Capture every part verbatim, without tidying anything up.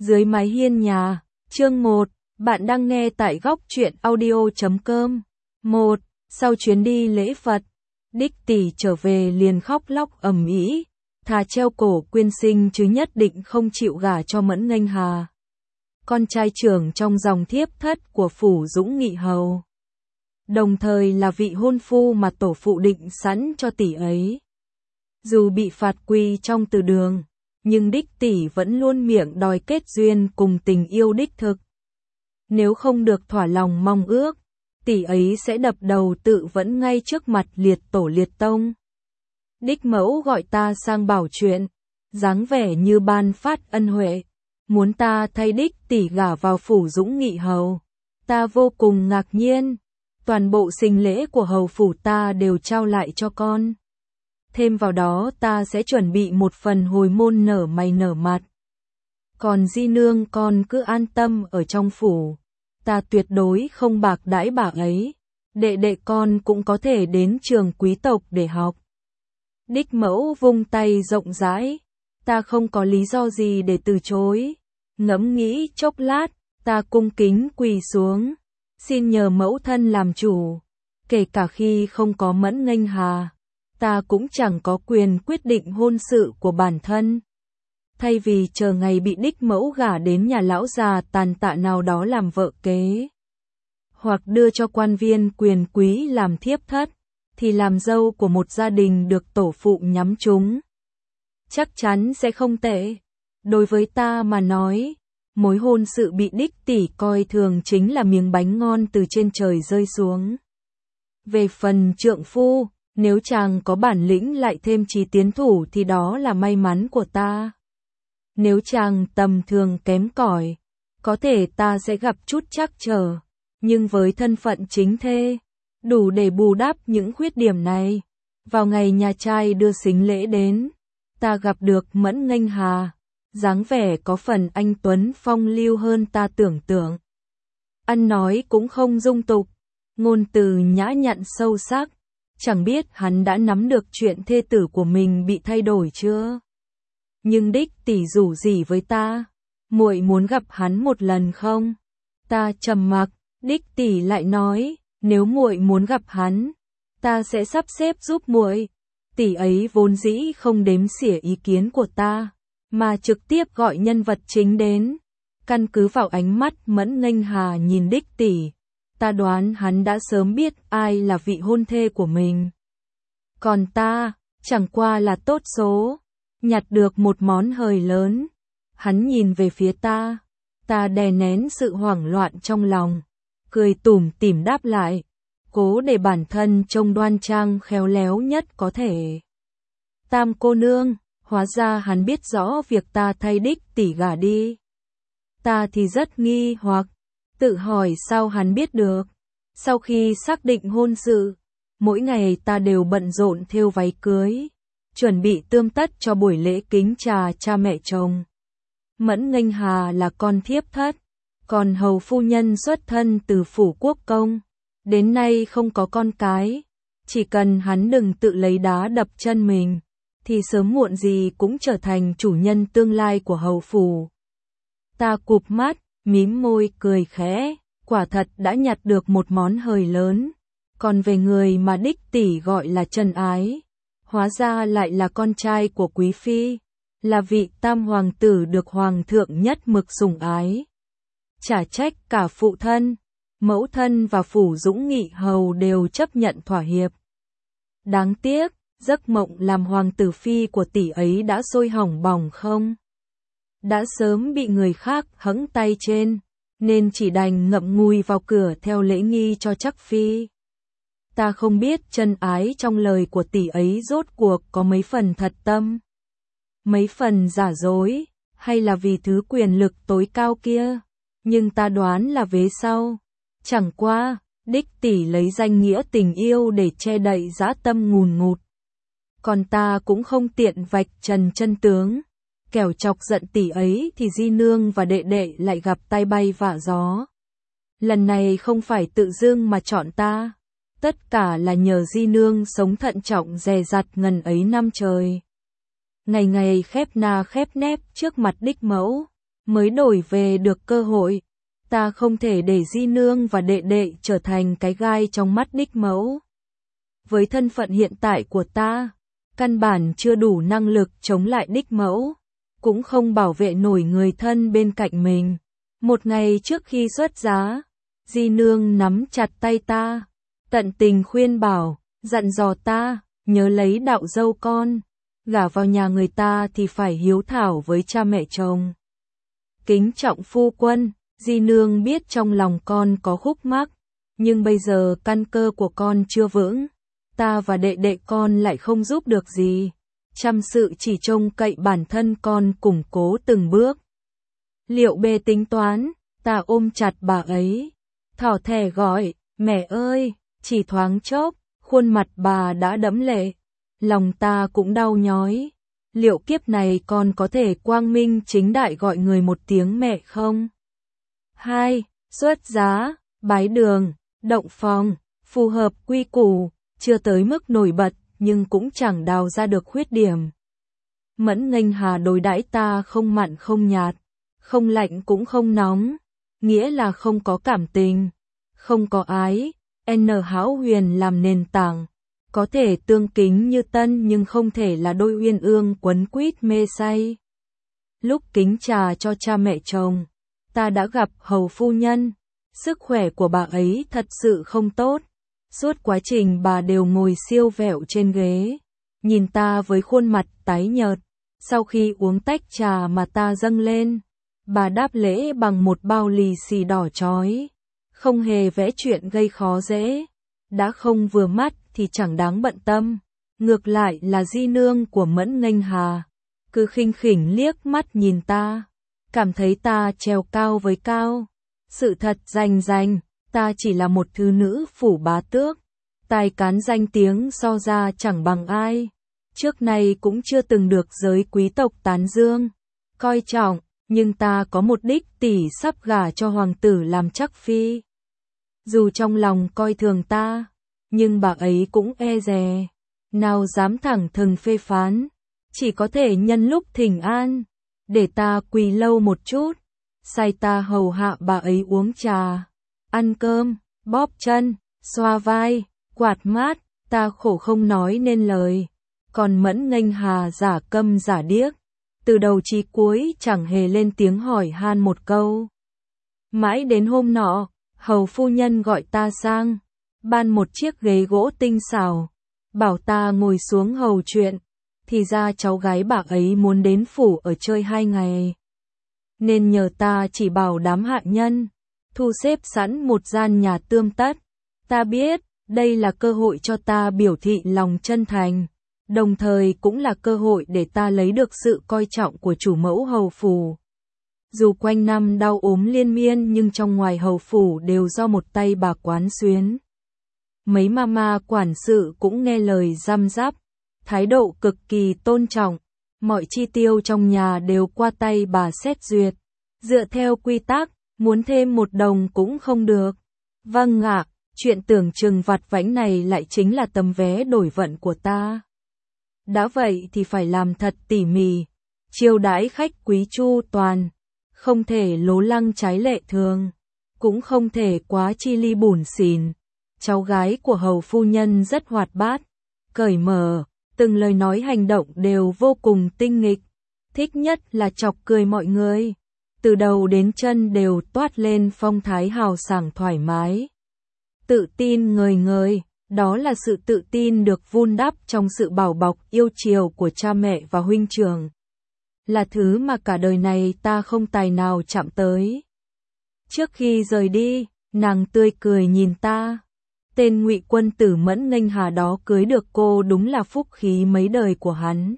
Dưới mái hiên nhà, chương một, bạn đang nghe tại góc truyện audio chấm com. một. Sau chuyến đi lễ Phật, Đích Tỷ trở về liền khóc lóc ầm ĩ, thà treo cổ quyên sinh chứ nhất định không chịu gả cho Mẫn Nghênh Hà, con trai trưởng trong dòng thiếp thất của phủ Dũng Nghị Hầu, đồng thời là vị hôn phu mà tổ phụ định sẵn cho tỷ ấy. Dù bị phạt quy trong từ đường, nhưng Đích Tỷ vẫn luôn miệng đòi kết duyên cùng tình yêu đích thực. Nếu không được thỏa lòng mong ước, tỷ ấy sẽ đập đầu tự vẫn ngay trước mặt liệt tổ liệt tông. Đích mẫu gọi ta sang bảo chuyện, dáng vẻ như ban phát ân huệ, muốn ta thay Đích Tỷ gả vào phủ Dũng Nghị Hầu. Ta vô cùng ngạc nhiên, toàn bộ sinh lễ của hầu phủ ta đều trao lại cho con. Thêm vào đó ta sẽ chuẩn bị một phần hồi môn nở mày nở mặt. Còn di nương con cứ an tâm ở trong phủ, ta tuyệt đối không bạc đãi bà ấy, đệ đệ con cũng có thể đến trường quý tộc để học. Đích mẫu vung tay rộng rãi, ta không có lý do gì để từ chối. Ngẫm nghĩ chốc lát, ta cung kính quỳ xuống, xin nhờ mẫu thân làm chủ, kể cả khi không có Mẫn Nghênh Hà, ta cũng chẳng có quyền quyết định hôn sự của bản thân. Thay vì chờ ngày bị đích mẫu gả đến nhà lão già tàn tạ nào đó làm vợ kế, hoặc đưa cho quan viên quyền quý làm thiếp thất, thì làm dâu của một gia đình được tổ phụ nhắm trúng chắc chắn sẽ không tệ. Đối với ta mà nói, mối hôn sự bị Đích Tỷ coi thường chính là miếng bánh ngon từ trên trời rơi xuống. Về phần trượng phu, nếu chàng có bản lĩnh lại thêm trí tiến thủ thì đó là may mắn của ta. Nếu chàng tầm thường kém cỏi, có thể ta sẽ gặp chút trắc trở, nhưng với thân phận chính thê, đủ để bù đắp những khuyết điểm này. Vào ngày nhà trai đưa sính lễ đến, ta gặp được Mẫn Nghênh Hà, dáng vẻ có phần anh tuấn phong lưu hơn ta tưởng tượng. Ăn nói cũng không dung tục, ngôn từ nhã nhặn sâu sắc. Chẳng biết hắn đã nắm được chuyện thê tử của mình bị thay đổi chưa? Nhưng Đích Tỷ rủ rỉ với ta, muội muốn gặp hắn một lần không? Ta trầm mặc, Đích Tỷ lại nói, nếu muội muốn gặp hắn, ta sẽ sắp xếp giúp muội. Tỷ ấy vốn dĩ không đếm xỉa ý kiến của ta, mà trực tiếp gọi nhân vật chính đến. Căn cứ vào ánh mắt Mẫn Nghênh Hà nhìn Đích Tỷ, ta đoán hắn đã sớm biết ai là vị hôn thê của mình. Còn ta, chẳng qua là tốt số, nhặt được một món hời lớn. Hắn nhìn về phía ta, ta đè nén sự hoảng loạn trong lòng, cười tủm tỉm đáp lại, cố để bản thân trông đoan trang khéo léo nhất có thể. Tam cô nương, hóa ra hắn biết rõ việc ta thay Đích Tỷ gả đi. Ta thì rất nghi hoặc, tự hỏi sao hắn biết được. Sau khi xác định hôn sự, mỗi ngày ta đều bận rộn thêu váy cưới, chuẩn bị tươm tất cho buổi lễ kính trà cha mẹ chồng. Mẫn Nghênh Hà là con thiếp thất, còn hầu phu nhân xuất thân từ phủ quốc công, đến nay không có con cái. Chỉ cần hắn đừng tự lấy đá đập chân mình, thì sớm muộn gì cũng trở thành chủ nhân tương lai của hầu phủ. Ta cụp mắt, mím môi cười khẽ, quả thật đã nhặt được một món hời lớn. Còn về người mà Đích Tỷ gọi là Trần Ái, hóa ra lại là con trai của quý phi, là vị tam hoàng tử được hoàng thượng nhất mực sủng ái. Chả trách cả phụ thân, mẫu thân và phủ Dũng Nghị Hầu đều chấp nhận thỏa hiệp. Đáng tiếc, giấc mộng làm hoàng tử phi của tỷ ấy đã sôi hỏng bỏng không? Đã sớm bị người khác hẫng tay trên, nên chỉ đành ngậm ngùi vào cửa theo lễ nghi cho chắc phi. Ta không biết Trần Ái trong lời của tỷ ấy rốt cuộc có mấy phần thật tâm, mấy phần giả dối, hay là vì thứ quyền lực tối cao kia, nhưng ta đoán là vế sau. Chẳng qua, Đích Tỷ lấy danh nghĩa tình yêu để che đậy dã tâm ngùn ngụt. Còn ta cũng không tiện vạch trần chân tướng, kẻo chọc giận tỷ ấy thì di nương và đệ đệ lại gặp tai bay vạ gió. Lần này không phải tự dưng mà chọn ta, tất cả là nhờ di nương sống thận trọng dè dặt ngần ấy năm trời. Ngày ngày khép na khép nép trước mặt Đích mẫu, mới đổi về được cơ hội. Ta không thể để di nương và đệ đệ trở thành cái gai trong mắt đích mẫu. Với thân phận hiện tại của ta, căn bản chưa đủ năng lực chống lại đích mẫu, cũng không bảo vệ nổi người thân bên cạnh mình. Một ngày trước khi xuất giá, di nương nắm chặt tay ta, tận tình khuyên bảo, dặn dò ta, nhớ lấy đạo dâu con, gả vào nhà người ta thì phải hiếu thảo với cha mẹ chồng. Kính trọng phu quân, di nương biết trong lòng con có khúc mắc, nhưng bây giờ căn cơ của con chưa vững, ta và đệ đệ con lại không giúp được gì, chăm sự chỉ trông cậy bản thân con củng cố từng bước. Liệu bê tính toán, ta ôm chặt bà ấy, thỏ thẻ gọi, mẹ ơi, chỉ thoáng chốc, khuôn mặt bà đã đẫm lệ, lòng ta cũng đau nhói. Liệu kiếp này con có thể quang minh chính đại gọi người một tiếng mẹ không? hai. Xuất giá, bái đường, động phòng, phù hợp quy củ, chưa tới mức nổi bật, nhưng cũng chẳng đào ra được khuyết điểm. Mẫn Nghênh Hà đối đãi ta không mặn không nhạt, không lạnh cũng không nóng, nghĩa là không có cảm tình, không có ái, N Hão Huyền làm nền tảng, có thể tương kính như tân nhưng không thể là đôi uyên ương quấn quýt mê say. Lúc kính trà cho cha mẹ chồng, ta đã gặp hầu phu nhân, sức khỏe của bà ấy thật sự không tốt. Suốt quá trình bà đều ngồi siêu vẹo trên ghế, nhìn ta với khuôn mặt tái nhợt. Sau khi uống tách trà mà ta dâng lên, bà đáp lễ bằng một bao lì xì đỏ chói, không hề vẽ chuyện gây khó dễ. Đã không vừa mắt thì chẳng đáng bận tâm. Ngược lại là di nương của Mẫn Nghênh Hà, cứ khinh khỉnh liếc mắt nhìn ta, cảm thấy ta trèo cao với cao. Sự thật rành rành, ta chỉ là một thứ nữ phủ bá tước, tài cán danh tiếng so ra chẳng bằng ai. Trước nay cũng chưa từng được giới quý tộc tán dương, coi trọng, nhưng ta có một đích tỷ sắp gả cho hoàng tử làm chắc phi. Dù trong lòng coi thường ta, nhưng bà ấy cũng e dè, nào dám thẳng thừng phê phán, chỉ có thể nhân lúc thỉnh an, để ta quỳ lâu một chút, sai ta hầu hạ bà ấy uống trà, ăn cơm, bóp chân, xoa vai, quạt mát, ta khổ không nói nên lời. Còn Mẫn Nghênh Hà giả câm giả điếc, từ đầu chí cuối chẳng hề lên tiếng hỏi han một câu. Mãi đến hôm nọ, hầu phu nhân gọi ta sang, ban một chiếc ghế gỗ tinh xảo, bảo ta ngồi xuống hầu chuyện, thì ra cháu gái bà ấy muốn đến phủ ở chơi hai ngày. Nên nhờ ta chỉ bảo đám hạ nhân, thu xếp sẵn một gian nhà tươm tất. Ta biết, đây là cơ hội cho ta biểu thị lòng chân thành, đồng thời cũng là cơ hội để ta lấy được sự coi trọng của chủ mẫu hầu phủ. Dù quanh năm đau ốm liên miên nhưng trong ngoài hầu phủ đều do một tay bà quán xuyến. Mấy mama quản sự cũng nghe lời răm rắp, thái độ cực kỳ tôn trọng, mọi chi tiêu trong nhà đều qua tay bà xét duyệt. Dựa theo quy tắc, muốn thêm một đồng cũng không được. Vâng ạ, chuyện tưởng chừng vặt vãnh này lại chính là tấm vé đổi vận của ta. Đã vậy thì phải làm thật tỉ mỉ, chiêu đãi khách quý chu toàn, không thể lố lăng trái lệ thường, cũng không thể quá chi ly bủn xỉn. Cháu gái của hầu phu nhân rất hoạt bát, cởi mở, từng lời nói hành động đều vô cùng tinh nghịch, thích nhất là chọc cười mọi người, từ đầu đến chân đều toát lên phong thái hào sảng thoải mái. Tự tin ngời ngời, đó là sự tự tin được vun đắp trong sự bảo bọc yêu chiều của cha mẹ và huynh trưởng. Là thứ mà cả đời này ta không tài nào chạm tới. Trước khi rời đi, nàng tươi cười nhìn ta. Tên ngụy quân tử Mẫn Nghênh Hà đó cưới được cô đúng là phúc khí mấy đời của hắn.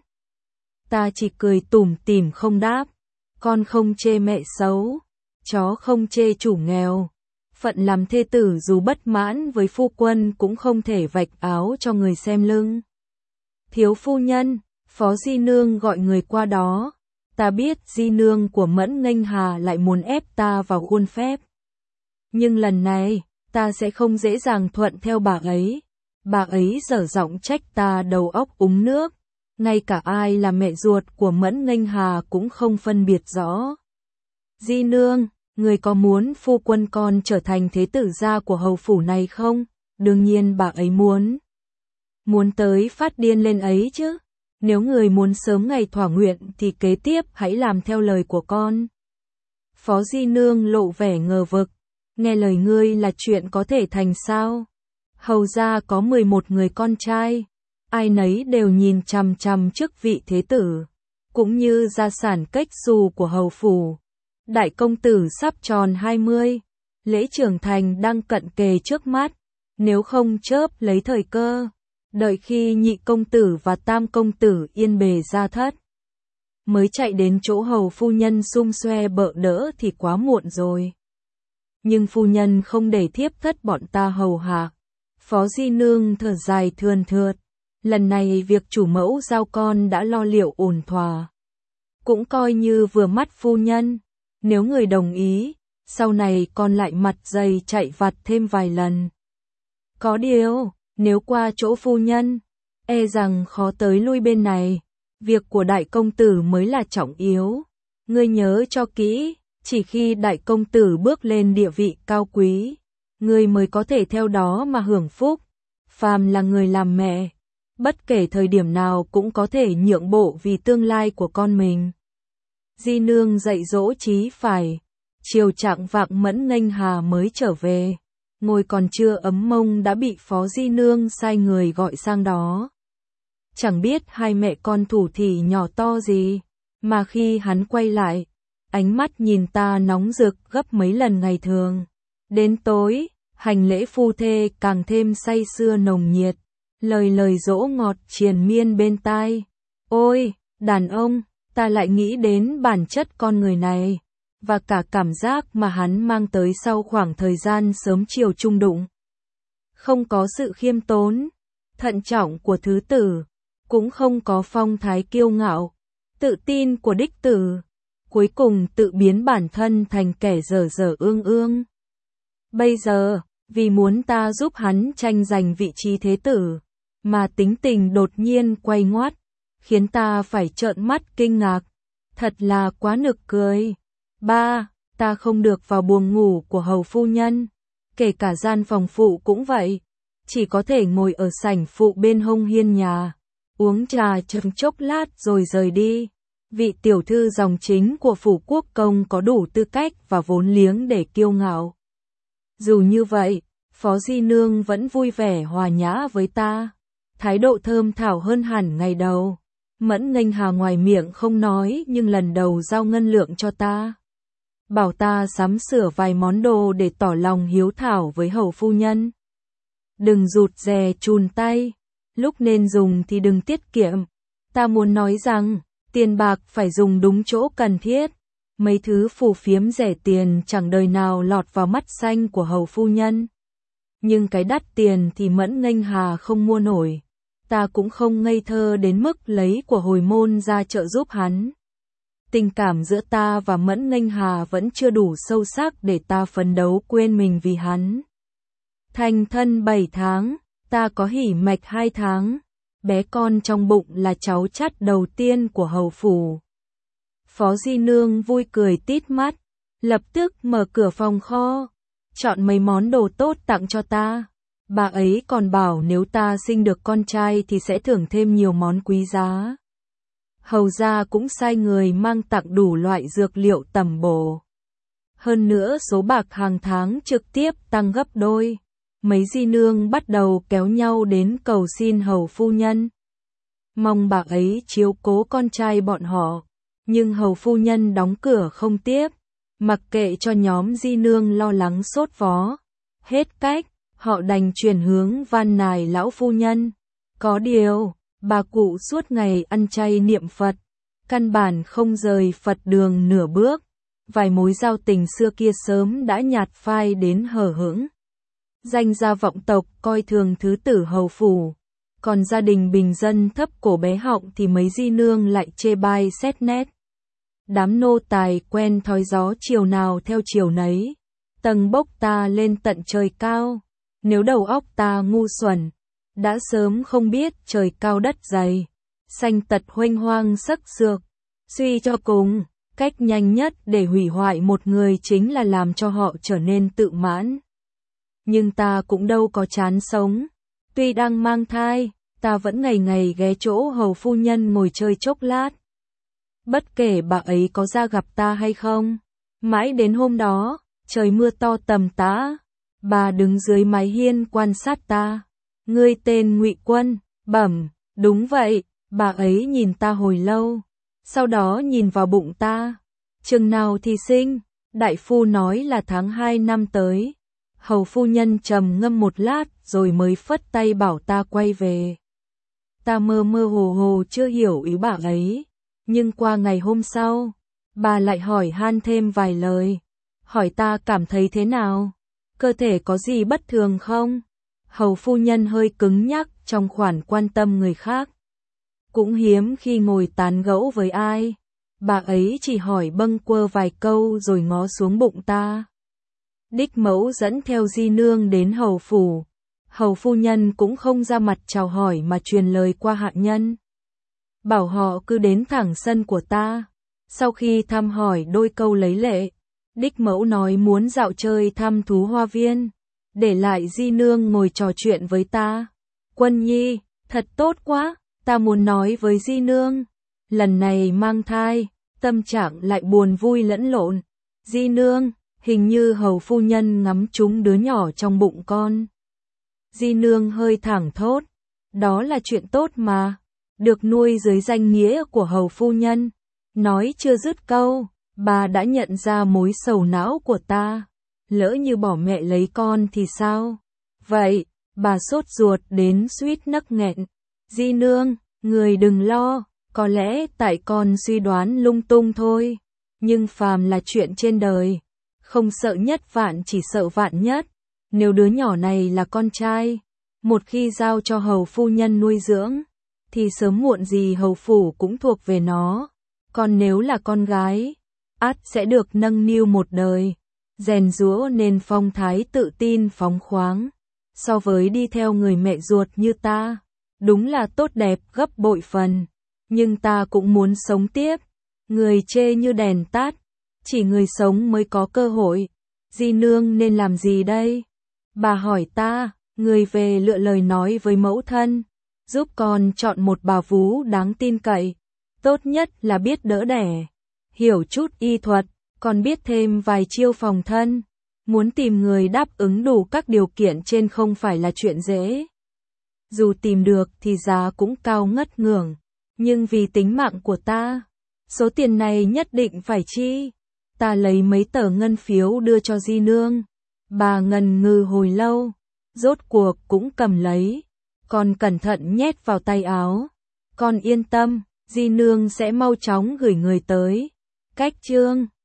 Ta chỉ cười tủm tỉm không đáp. Con không chê mẹ xấu, chó không chê chủ nghèo. Phận làm thê tử dù bất mãn với phu quân cũng không thể vạch áo cho người xem lưng. Thiếu phu nhân, phó di nương gọi người qua đó. Ta biết di nương của Mẫn Nghênh Hà lại muốn ép ta vào khuôn phép. Nhưng lần này, ta sẽ không dễ dàng thuận theo bà ấy. Bà ấy dở giọng trách ta đầu óc úng nước. Ngay cả ai là mẹ ruột của Mẫn Nghênh Hà cũng không phân biệt rõ. Di nương, người có muốn phu quân con trở thành thế tử gia của hầu phủ này không? Đương nhiên bà ấy muốn. Muốn tới phát điên lên ấy chứ. Nếu người muốn sớm ngày thỏa nguyện thì kế tiếp hãy làm theo lời của con. Phó Di nương lộ vẻ ngờ vực. Nghe lời ngươi là chuyện có thể thành sao? Hầu gia có mười một người con trai. Ai nấy đều nhìn chằm chằm chức vị thế tử. Cũng như gia sản cách xù của hầu phủ. Đại công tử sắp tròn hai mươi. Lễ trưởng thành đang cận kề trước mắt. Nếu không chớp lấy thời cơ. Đợi khi nhị công tử và tam công tử yên bề gia thất. Mới chạy đến chỗ hầu phu nhân xum xoe bợ đỡ thì quá muộn rồi. Nhưng phu nhân không để thiếp thất bọn ta hầu hạ. Phó Di nương thở dài thườn thượt. Lần này việc chủ mẫu giao con đã lo liệu ổn thỏa. Cũng coi như vừa mắt phu nhân. Nếu người đồng ý, sau này con lại mặt dày chạy vặt thêm vài lần. Có điều, nếu qua chỗ phu nhân, e rằng khó tới lui bên này. Việc của đại công tử mới là trọng yếu. Ngươi nhớ cho kỹ, chỉ khi đại công tử bước lên địa vị cao quý, ngươi mới có thể theo đó mà hưởng phúc. Phàm là người làm mẹ, bất kể thời điểm nào cũng có thể nhượng bộ vì tương lai của con mình. Di nương dạy dỗ chí phải. Chiều chạng vạng Mẫn Nghênh Hà mới trở về. Ngồi còn chưa ấm mông đã bị Phó Di nương sai người gọi sang đó. Chẳng biết hai mẹ con thủ thỉ nhỏ to gì, mà khi hắn quay lại, ánh mắt nhìn ta nóng rực gấp mấy lần ngày thường. Đến tối, hành lễ phu thê càng thêm say sưa nồng nhiệt, lời lời dỗ ngọt triền miên bên tai. Ôi, đàn ông, ta lại nghĩ đến bản chất con người này, và cả cảm giác mà hắn mang tới sau khoảng thời gian sớm chiều chung đụng. Không có sự khiêm tốn, thận trọng của thứ tử, cũng không có phong thái kiêu ngạo, tự tin của đích tử, cuối cùng tự biến bản thân thành kẻ dở dở ương ương. Bây giờ, vì muốn ta giúp hắn tranh giành vị trí thế tử, mà tính tình đột nhiên quay ngoắt, khiến ta phải trợn mắt kinh ngạc, thật là quá nực cười. Ba, ta không được vào buồng ngủ của hầu phu nhân, kể cả gian phòng phụ cũng vậy, chỉ có thể ngồi ở sảnh phụ bên hông hiên nhà, uống trà chậm chốc lát rồi rời đi. Vị tiểu thư dòng chính của phủ quốc công có đủ tư cách và vốn liếng để kiêu ngạo. Dù như vậy, Phó Di nương vẫn vui vẻ hòa nhã với ta, thái độ thơm thảo hơn hẳn ngày đầu. Mẫn Nghênh Hà ngoài miệng không nói nhưng lần đầu giao ngân lượng cho ta. Bảo ta sắm sửa vài món đồ để tỏ lòng hiếu thảo với hầu phu nhân. Đừng rụt rè chùn tay, lúc nên dùng thì đừng tiết kiệm. Ta muốn nói rằng, tiền bạc phải dùng đúng chỗ cần thiết. Mấy thứ phù phiếm rẻ tiền chẳng đời nào lọt vào mắt xanh của hầu phu nhân. Nhưng cái đắt tiền thì Mẫn Nghênh Hà không mua nổi. Ta cũng không ngây thơ đến mức lấy của hồi môn ra trợ giúp hắn. Tình cảm giữa ta và Mẫn Nghênh Hà vẫn chưa đủ sâu sắc để ta phấn đấu quên mình vì hắn. Thành thân bảy tháng, ta có hỉ mạch hai tháng. Bé con trong bụng là cháu chắt đầu tiên của hầu phủ. Phó Di nương vui cười tít mắt, lập tức mở cửa phòng kho, chọn mấy món đồ tốt tặng cho ta. Bà ấy còn bảo nếu ta sinh được con trai thì sẽ thưởng thêm nhiều món quý giá. Hầu gia cũng sai người mang tặng đủ loại dược liệu tầm bổ. Hơn nữa số bạc hàng tháng trực tiếp tăng gấp đôi. Mấy di nương bắt đầu kéo nhau đến cầu xin hầu phu nhân. Mong bà ấy chiếu cố con trai bọn họ. Nhưng hầu phu nhân đóng cửa không tiếp. Mặc kệ cho nhóm di nương lo lắng sốt vó. Hết cách, họ đành chuyển hướng van nài lão phu nhân. Có điều, bà cụ suốt ngày ăn chay niệm Phật. Căn bản không rời Phật đường nửa bước. Vài mối giao tình xưa kia sớm đã nhạt phai đến hờ hững. Danh gia vọng tộc coi thường thứ tử hầu phủ. Còn gia đình bình dân thấp cổ bé họng thì mấy di nương lại chê bai xét nét. Đám nô tài quen thói gió chiều nào theo chiều nấy. Tầng bốc ta lên tận trời cao. Nếu đầu óc ta ngu xuẩn, đã sớm không biết trời cao đất dày. Sanh tật huênh hoang sắc sược. Suy cho cùng, Cách nhanh nhất để hủy hoại một người chính là làm cho họ trở nên tự mãn. Nhưng ta cũng đâu có chán sống. Tuy đang mang thai, ta vẫn ngày ngày ghé chỗ hầu phu nhân ngồi chơi chốc lát. Bất kể bà ấy có ra gặp ta hay không. Mãi đến hôm đó, trời mưa to tầm tã, bà đứng dưới mái hiên quan sát ta. Ngươi tên Ngụy Quân, bẩm, đúng vậy, bà ấy nhìn ta hồi lâu, sau đó nhìn vào bụng ta. Chừng nào thì sinh? Đại phu nói là tháng hai năm tới. Hầu phu nhân trầm ngâm một lát rồi mới phất tay bảo ta quay về. Ta mơ mơ hồ hồ chưa hiểu ý bà ấy, nhưng qua ngày hôm sau, bà lại hỏi han thêm vài lời, hỏi ta cảm thấy thế nào, cơ thể có gì bất thường không? Hầu phu nhân hơi cứng nhắc trong khoản quan tâm người khác. Cũng hiếm khi ngồi tán gẫu với ai, bà ấy chỉ hỏi bâng quơ vài câu rồi ngó xuống bụng ta. Đích mẫu dẫn theo di nương đến hầu phủ. Hầu phu nhân cũng không ra mặt chào hỏi mà truyền lời qua hạ nhân, bảo họ cứ đến thẳng sân của ta. Sau khi thăm hỏi đôi câu lấy lệ, đích mẫu nói muốn dạo chơi thăm thú hoa viên, để lại di nương ngồi trò chuyện với ta. Quân nhi, thật tốt quá, ta muốn nói với di nương, lần này mang thai, tâm trạng lại buồn vui lẫn lộn. Di nương, hình như hầu phu nhân ngắm trúng đứa nhỏ trong bụng con. Di nương hơi thẳng thốt, đó là chuyện tốt mà, được nuôi dưới danh nghĩa của hầu phu nhân. Nói chưa dứt câu, bà đã nhận ra mối sầu não của ta. Lỡ như bỏ mẹ lấy con thì sao? Vậy, bà sốt ruột đến suýt nấc nghẹn. Di nương, người đừng lo, có lẽ tại con suy đoán lung tung thôi. Nhưng phàm là chuyện trên đời, không sợ nhất vạn chỉ sợ vạn nhất. Nếu đứa nhỏ này là con trai, một khi giao cho hầu phu nhân nuôi dưỡng, thì sớm muộn gì hầu phủ cũng thuộc về nó. Còn nếu là con gái, ắt sẽ được nâng niu một đời, rèn giũa nên phong thái tự tin phóng khoáng. So với đi theo người mẹ ruột như ta, đúng là tốt đẹp gấp bội phần. Nhưng ta cũng muốn sống tiếp. Người chê như đèn tắt, chỉ người sống mới có cơ hội. Di nương nên làm gì đây? Bà hỏi ta, người về lựa lời nói với mẫu thân, giúp con chọn một bà vú đáng tin cậy. Tốt nhất là biết đỡ đẻ, hiểu chút y thuật, còn biết thêm vài chiêu phòng thân. Muốn tìm người đáp ứng đủ các điều kiện trên không phải là chuyện dễ. Dù tìm được thì giá cũng cao ngất ngưởng, nhưng vì tính mạng của ta, số tiền này nhất định phải chi. Ta lấy mấy tờ ngân phiếu đưa cho di nương. Bà ngần ngừ hồi lâu, rốt cuộc cũng cầm lấy, còn cẩn thận nhét vào tay áo. Con yên tâm, di nương sẽ mau chóng gửi người tới. Cách chương